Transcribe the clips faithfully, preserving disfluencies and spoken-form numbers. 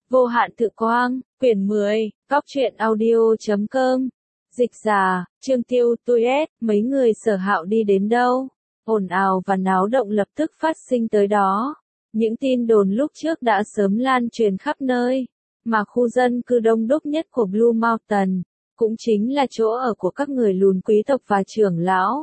Vô hạn tự quang, quyển mười, góc truyện audio chấm com. Dịch giả, Trương Tiêu, tôi ép, mấy người Sở Hạo đi đến đâu? Ồn ào và náo động lập tức phát sinh tới đó. Những tin đồn lúc trước đã sớm lan truyền khắp nơi, mà khu dân cư đông đúc nhất của Blue Mountain, cũng chính là chỗ ở của các người lùn quý tộc và trưởng lão.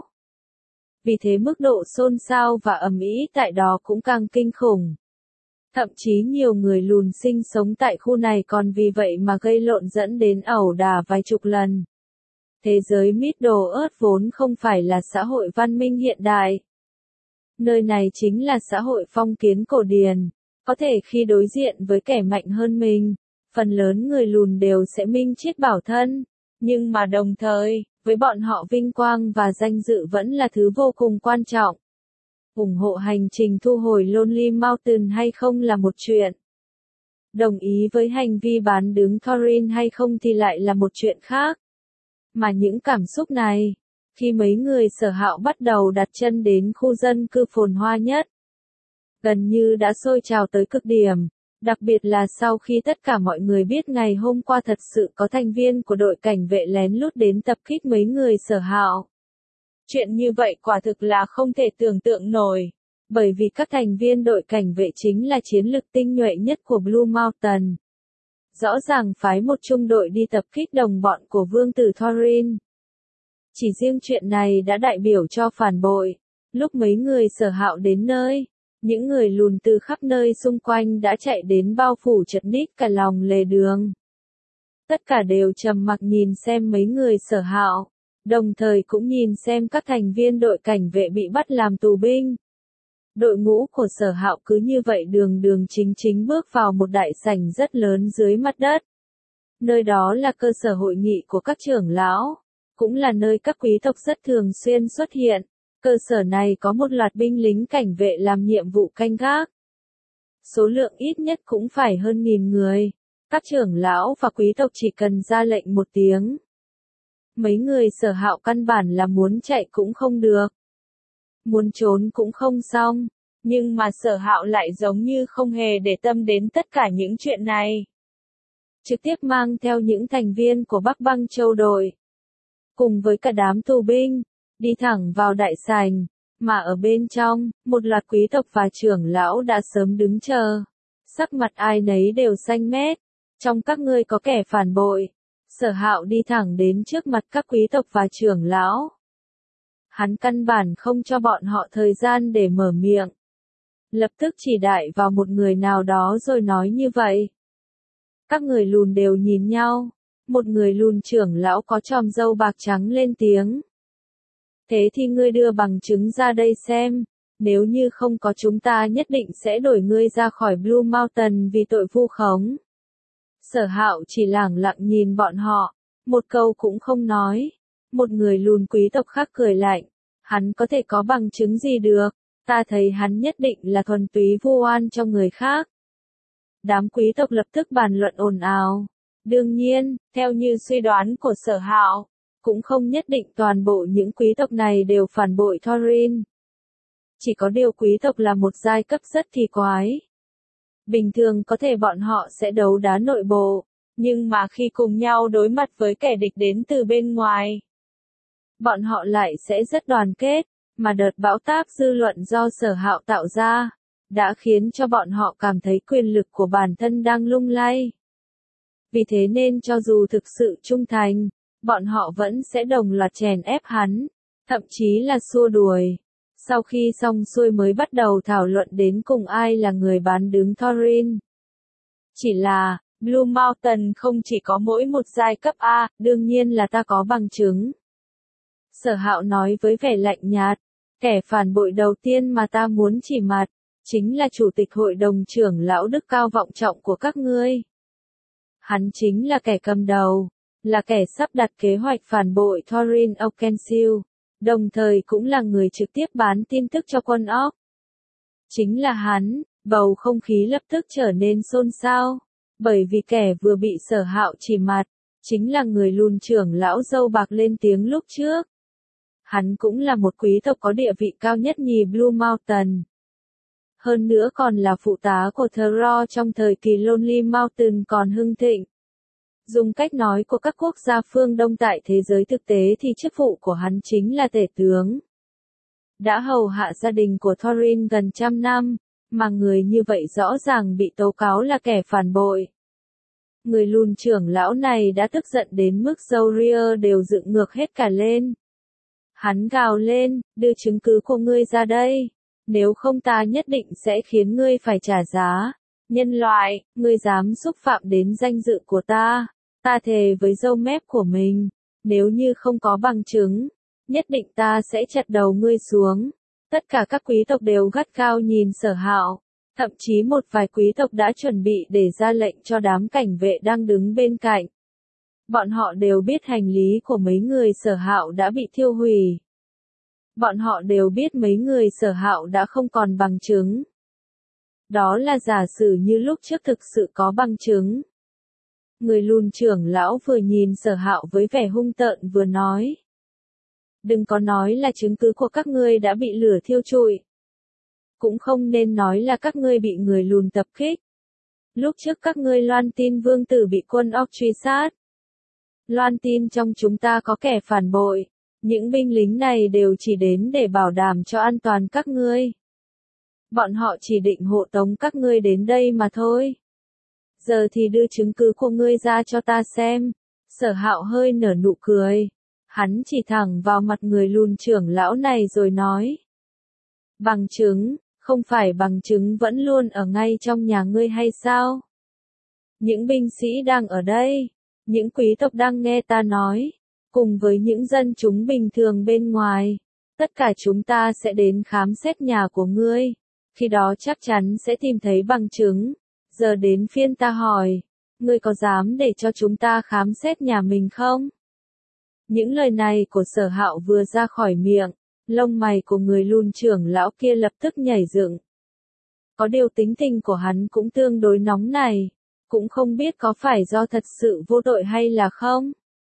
Vì thế mức độ xôn xao và ầm ĩ tại đó cũng càng kinh khủng. Thậm chí nhiều người lùn sinh sống tại khu này còn vì vậy mà gây lộn dẫn đến ẩu đả vài chục lần. Thế giới Middle Earth vốn không phải là xã hội văn minh hiện đại. Nơi này chính là xã hội phong kiến cổ điển, có thể khi đối diện với kẻ mạnh hơn mình, phần lớn người lùn đều sẽ minh chết bảo thân, nhưng mà đồng thời, với bọn họ vinh quang và danh dự vẫn là thứ vô cùng quan trọng. Ủng hộ hành trình thu hồi Lonely Mountain hay không là một chuyện. Đồng ý với hành vi bán đứng Thorin hay không thì lại là một chuyện khác. Mà những cảm xúc này, khi mấy người Sở Hạo bắt đầu đặt chân đến khu dân cư phồn hoa nhất, gần như đã sôi trào tới cực điểm, đặc biệt là sau khi tất cả mọi người biết ngày hôm qua thật sự có thành viên của đội cảnh vệ lén lút đến tập kích mấy người Sở Hạo. Chuyện như vậy quả thực là không thể tưởng tượng nổi, bởi vì các thành viên đội cảnh vệ chính là chiến lực tinh nhuệ nhất của Blue Mountain. Rõ ràng phái một trung đội đi tập kích đồng bọn của vương tử Thorin. Chỉ riêng chuyện này đã đại biểu cho phản bội. Lúc mấy người Sở Hạo đến nơi, những người lùn từ khắp nơi xung quanh đã chạy đến bao phủ chật ních cả lòng lề đường. Tất cả đều trầm mặc nhìn xem mấy người Sở Hạo, đồng thời cũng nhìn xem các thành viên đội cảnh vệ bị bắt làm tù binh. Đội ngũ của Sở Hạo cứ như vậy đường đường chính chính bước vào một đại sảnh rất lớn dưới mặt đất. Nơi đó là cơ sở hội nghị của các trưởng lão, cũng là nơi các quý tộc rất thường xuyên xuất hiện. Cơ sở này có một loạt binh lính cảnh vệ làm nhiệm vụ canh gác. Số lượng ít nhất cũng phải hơn nghìn người. Các trưởng lão và quý tộc chỉ cần ra lệnh một tiếng. Mấy người Sở Hạo căn bản là muốn chạy cũng không được. Muốn trốn cũng không xong. Nhưng mà Sở Hạo lại giống như không hề để tâm đến tất cả những chuyện này. Trực tiếp mang theo những thành viên của Bắc Băng Châu đội, cùng với cả đám tù binh, đi thẳng vào đại sảnh, mà ở bên trong, một loạt quý tộc và trưởng lão đã sớm đứng chờ. Sắc mặt ai nấy đều xanh mét. Trong các ngươi có kẻ phản bội. Sở Hạo đi thẳng đến trước mặt các quý tộc và trưởng lão. Hắn căn bản không cho bọn họ thời gian để mở miệng. Lập tức chỉ đại vào một người nào đó rồi nói như vậy. Các người lùn đều nhìn nhau. Một người lùn trưởng lão có chòm râu bạc trắng lên tiếng. Thế thì ngươi đưa bằng chứng ra đây xem. Nếu như không có chúng ta nhất định sẽ đổi ngươi ra khỏi Blue Mountain vì tội vu khống. Sở Hạo chỉ lẳng lặng nhìn bọn họ. Một câu cũng không nói. Một người lùn quý tộc khác cười lạnh. Hắn có thể có bằng chứng gì được. Ta thấy hắn nhất định là thuần túy vu oan cho người khác. Đám quý tộc lập tức bàn luận ồn ào. Đương nhiên, theo như suy đoán của Sở Hạo, cũng không nhất định toàn bộ những quý tộc này đều phản bội Thorin. Chỉ có điều quý tộc là một giai cấp rất kỳ quái. Bình thường có thể bọn họ sẽ đấu đá nội bộ, nhưng mà khi cùng nhau đối mặt với kẻ địch đến từ bên ngoài, bọn họ lại sẽ rất đoàn kết, mà đợt bão táp dư luận do Sở Hạo tạo ra, đã khiến cho bọn họ cảm thấy quyền lực của bản thân đang lung lay. Vì thế nên cho dù thực sự trung thành, bọn họ vẫn sẽ đồng loạt chèn ép hắn, thậm chí là xua đuổi. Sau khi xong xuôi mới bắt đầu thảo luận đến cùng ai là người bán đứng Thorin. Chỉ là, Blue Mountain không chỉ có mỗi một giai cấp A, đương nhiên là ta có bằng chứng. Sở Hạo nói với vẻ lạnh nhạt, kẻ phản bội đầu tiên mà ta muốn chỉ mặt, chính là chủ tịch hội đồng trưởng lão đức cao vọng trọng của các ngươi. Hắn chính là kẻ cầm đầu, là kẻ sắp đặt kế hoạch phản bội Thorin Oakenshield, đồng thời cũng là người trực tiếp bán tin tức cho quân Orc. Chính là hắn, bầu không khí lập tức trở nên xôn xao, bởi vì kẻ vừa bị Sở Hạo chỉ mặt, chính là người lùn trưởng lão râu bạc lên tiếng lúc trước. Hắn cũng là một quý tộc có địa vị cao nhất nhì Blue Mountain. hơn nữa còn là phụ tá của Thro trong thời kỳ Lonely Mountain còn hưng thịnh. Dùng cách nói của các quốc gia phương Đông tại thế giới thực tế thì chức vụ của hắn chính là tể tướng. Đã hầu hạ gia đình của Thorin gần trăm năm, mà người như vậy rõ ràng bị tố cáo là kẻ phản bội. Người lùn trưởng lão này đã tức giận đến mức râu ria đều dựng ngược hết cả lên. Hắn gào lên, đưa chứng cứ của ngươi ra đây, nếu không ta nhất định sẽ khiến ngươi phải trả giá. Nhân loại, ngươi dám xúc phạm đến danh dự của ta, ta thề với râu mép của mình, nếu như không có bằng chứng, nhất định ta sẽ chặt đầu ngươi xuống. Tất cả các quý tộc đều gắt gao nhìn Sở Hạo, thậm chí một vài quý tộc đã chuẩn bị để ra lệnh cho đám cảnh vệ đang đứng bên cạnh. Bọn họ đều biết hành lý của mấy người Sở Hạo đã bị thiêu hủy. Bọn họ đều biết mấy người Sở Hạo đã không còn bằng chứng. Đó là giả sử như lúc trước thực sự có bằng chứng. Người lùn trưởng lão vừa nhìn Sở Hạo với vẻ hung tợn vừa nói. Đừng có nói là chứng cứ của các ngươi đã bị lửa thiêu trụi. Cũng không nên nói là các ngươi bị người lùn tập kích. Lúc trước các ngươi loan tin vương tử bị quân Orc truy sát. Loan tin trong chúng ta có kẻ phản bội. Những binh lính này đều chỉ đến để bảo đảm cho an toàn các ngươi. Bọn họ chỉ định hộ tống các ngươi đến đây mà thôi. Giờ thì đưa chứng cứ của ngươi ra cho ta xem. Sở Hạo hơi nở nụ cười. Hắn chỉ thẳng vào mặt người lùn trưởng lão này rồi nói. Bằng chứng, không phải bằng chứng vẫn luôn ở ngay trong nhà ngươi hay sao? Những binh sĩ đang ở đây, những quý tộc đang nghe ta nói, cùng với những dân chúng bình thường bên ngoài, tất cả chúng ta sẽ đến khám xét nhà của ngươi, khi đó chắc chắn sẽ tìm thấy bằng chứng. Giờ đến phiên ta hỏi, ngươi có dám để cho chúng ta khám xét nhà mình không? Những lời này của Sở Hạo vừa ra khỏi miệng, lông mày của người lùn trưởng lão kia lập tức nhảy dựng. Có điều tính tình của hắn cũng tương đối nóng này, cũng không biết có phải do thật sự vô tội hay là không.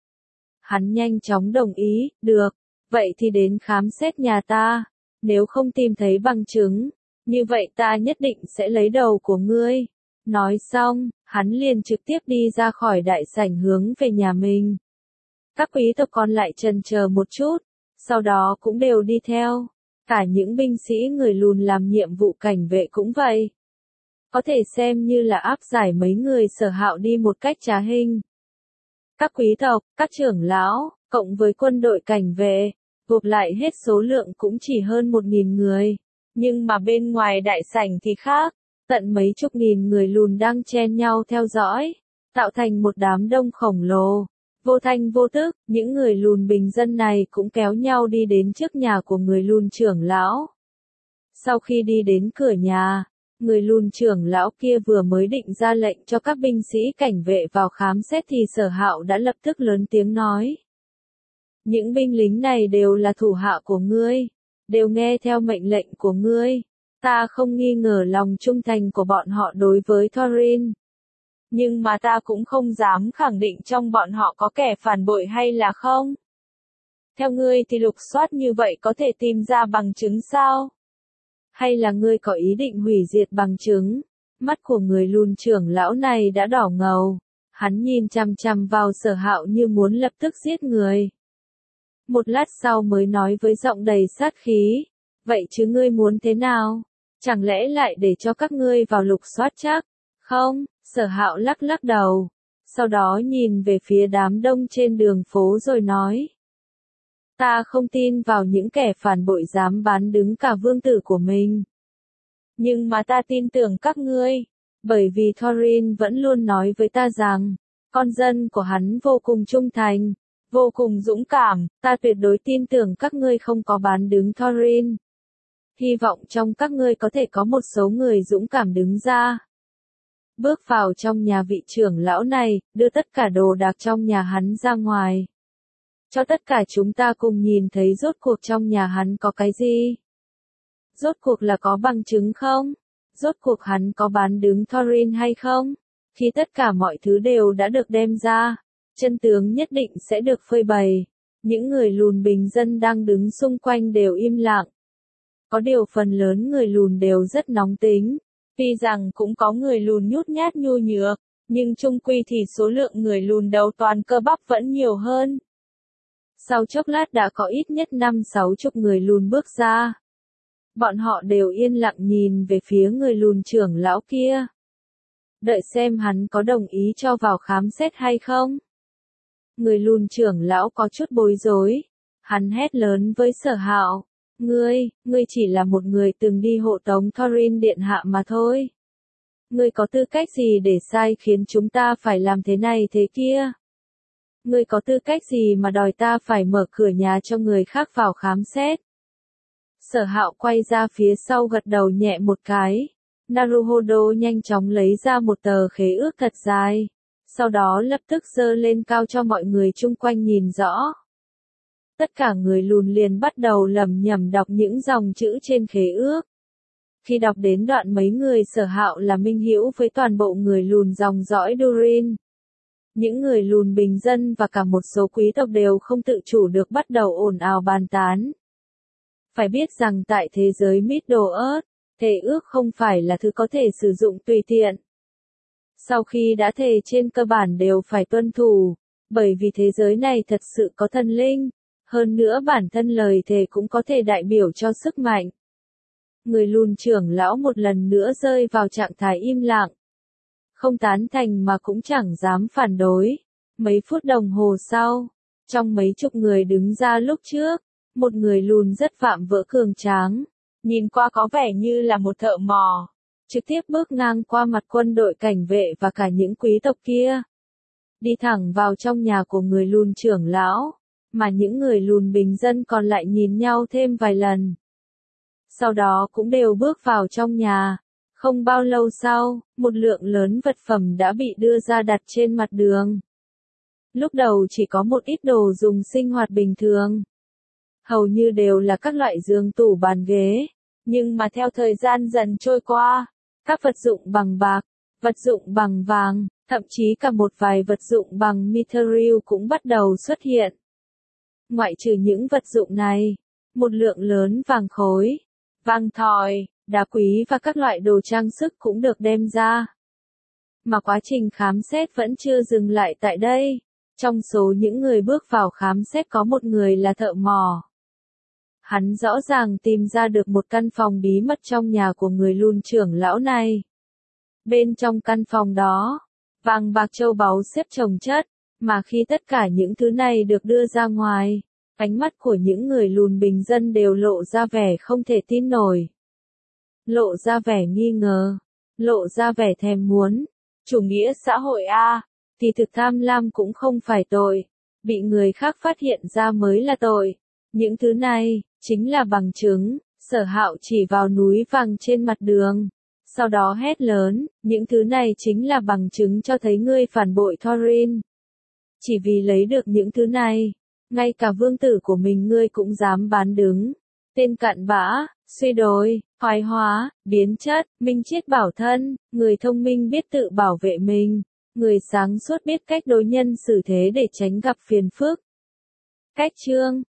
Hắn nhanh chóng đồng ý, được, vậy thì đến khám xét nhà ta, nếu không tìm thấy bằng chứng, như vậy ta nhất định sẽ lấy đầu của ngươi. Nói xong, hắn liền trực tiếp đi ra khỏi đại sảnh hướng về nhà mình. Các quý tộc còn lại chần chờ một chút, sau đó cũng đều đi theo. Cả những binh sĩ người lùn làm nhiệm vụ cảnh vệ cũng vậy. Có thể xem như là áp giải mấy người Sở Hạo đi một cách trá hình. Các quý tộc, các trưởng lão, cộng với quân đội cảnh vệ, gộp lại hết số lượng cũng chỉ hơn một nghìn người. Nhưng mà bên ngoài đại sảnh thì khác, tận mấy chục nghìn người lùn đang chen nhau theo dõi, tạo thành một đám đông khổng lồ. Vô thanh vô tức, những người lùn bình dân này cũng kéo nhau đi đến trước nhà của người lùn trưởng lão. Sau khi đi đến cửa nhà, người lùn trưởng lão kia vừa mới định ra lệnh cho các binh sĩ cảnh vệ vào khám xét thì Sở Hạo đã lập tức lớn tiếng nói. Những binh lính này đều là thủ hạ của ngươi, đều nghe theo mệnh lệnh của ngươi. Ta không nghi ngờ lòng trung thành của bọn họ đối với Thorin. Nhưng mà ta cũng không dám khẳng định trong bọn họ có kẻ phản bội hay là không. Theo ngươi thì lục soát như vậy có thể tìm ra bằng chứng sao? Hay là ngươi có ý định hủy diệt bằng chứng? Mắt của người lùn trưởng lão này đã đỏ ngầu. Hắn nhìn chằm chằm vào Sở Hạo như muốn lập tức giết người. Một lát sau mới nói với giọng đầy sát khí. Vậy chứ ngươi muốn thế nào? Chẳng lẽ lại để cho các ngươi vào lục soát chắc? Không, Sở Hạo lắc lắc đầu. Sau đó nhìn về phía đám đông trên đường phố rồi nói. Ta không tin vào những kẻ phản bội dám bán đứng cả vương tử của mình. Nhưng mà ta tin tưởng các ngươi, bởi vì Thorin vẫn luôn nói với ta rằng, con dân của hắn vô cùng trung thành, vô cùng dũng cảm, ta tuyệt đối tin tưởng các ngươi không có bán đứng Thorin. Hy vọng trong các ngươi có thể có một số người dũng cảm đứng ra. Bước vào trong nhà vị trưởng lão này, đưa tất cả đồ đạc trong nhà hắn ra ngoài. Cho tất cả chúng ta cùng nhìn thấy rốt cuộc trong nhà hắn có cái gì. Rốt cuộc là có bằng chứng không? Rốt cuộc hắn có bán đứng Thorin hay không? Khi tất cả mọi thứ đều đã được đem ra, chân tướng nhất định sẽ được phơi bày. Những người lùn bình dân đang đứng xung quanh đều im lặng. Có điều phần lớn người lùn đều rất nóng tính. Tuy rằng cũng có người lùn nhút nhát nhu nhược, nhưng chung quy thì số lượng người lùn đầu toàn cơ bắp vẫn nhiều hơn. Sau chốc lát đã có ít nhất năm sáu chục người lùn bước ra. Bọn họ đều yên lặng nhìn về phía người lùn trưởng lão kia. Đợi xem hắn có đồng ý cho vào khám xét hay không. Người lùn trưởng lão có chút bối rối. Hắn hét lớn với Sở Hạo. Ngươi, ngươi chỉ là một người từng đi hộ tống Thorin điện hạ mà thôi. Ngươi có tư cách gì để sai khiến chúng ta phải làm thế này thế kia? Ngươi có tư cách gì mà đòi ta phải mở cửa nhà cho người khác vào khám xét? Sở Hạo quay ra phía sau gật đầu nhẹ một cái. Naruhodo nhanh chóng lấy ra một tờ khế ước thật dài. Sau đó lập tức giơ lên cao cho mọi người chung quanh nhìn rõ. Tất cả người lùn liền bắt đầu lẩm nhẩm đọc những dòng chữ trên khế ước. Khi đọc đến đoạn mấy người Sở Hạo là minh hữu với toàn bộ người lùn dòng dõi Durin. Những người lùn bình dân và cả một số quý tộc đều không tự chủ được bắt đầu ồn ào bàn tán. Phải biết rằng tại thế giới Middle-earth, thề ước không phải là thứ có thể sử dụng tùy tiện. Sau khi đã thề trên cơ bản đều phải tuân thủ, bởi vì thế giới này thật sự có thần linh, hơn nữa bản thân lời thề cũng có thể đại biểu cho sức mạnh. Người lùn trưởng lão một lần nữa rơi vào trạng thái im lặng. Không tán thành mà cũng chẳng dám phản đối. Mấy phút đồng hồ sau, trong mấy chục người đứng ra lúc trước, một người lùn rất vạm vỡ cường tráng, nhìn qua có vẻ như là một thợ mò, trực tiếp bước ngang qua mặt quân đội cảnh vệ và cả những quý tộc kia. Đi thẳng vào trong nhà của người lùn trưởng lão, mà những người lùn bình dân còn lại nhìn nhau thêm vài lần. Sau đó cũng đều bước vào trong nhà. Không bao lâu sau, một lượng lớn vật phẩm đã bị đưa ra đặt trên mặt đường. Lúc đầu chỉ có một ít đồ dùng sinh hoạt bình thường. Hầu như đều là các loại giường tủ bàn ghế. Nhưng mà theo thời gian dần trôi qua, các vật dụng bằng bạc, vật dụng bằng vàng, thậm chí cả một vài vật dụng bằng mithril cũng bắt đầu xuất hiện. Ngoại trừ những vật dụng này, một lượng lớn vàng khối, vàng thỏi, đá quý và các loại đồ trang sức cũng được đem ra. Mà quá trình khám xét vẫn chưa dừng lại tại đây. Trong số những người bước vào khám xét có một người là thợ mò. Hắn rõ ràng tìm ra được một căn phòng bí mật trong nhà của người lùn trưởng lão này. Bên trong căn phòng đó, vàng bạc châu báu xếp chồng chất, mà khi tất cả những thứ này được đưa ra ngoài, ánh mắt của những người lùn bình dân đều lộ ra vẻ không thể tin nổi. Lộ ra vẻ nghi ngờ, lộ ra vẻ thèm muốn. Chủ nghĩa xã hội a, thì thực tham lam cũng không phải tội, bị người khác phát hiện ra mới là tội. Những thứ này, chính là bằng chứng. Sở Hạo chỉ vào núi vàng trên mặt đường. Sau đó hét lớn, những thứ này chính là bằng chứng cho thấy ngươi phản bội Thorin. Chỉ vì lấy được những thứ này, ngay cả vương tử của mình ngươi cũng dám bán đứng. Tên cặn bã, suy đồi, hoài hóa, biến chất, minh triết bảo thân, người thông minh biết tự bảo vệ mình, người sáng suốt biết cách đối nhân xử thế để tránh gặp phiền phức. Cách chương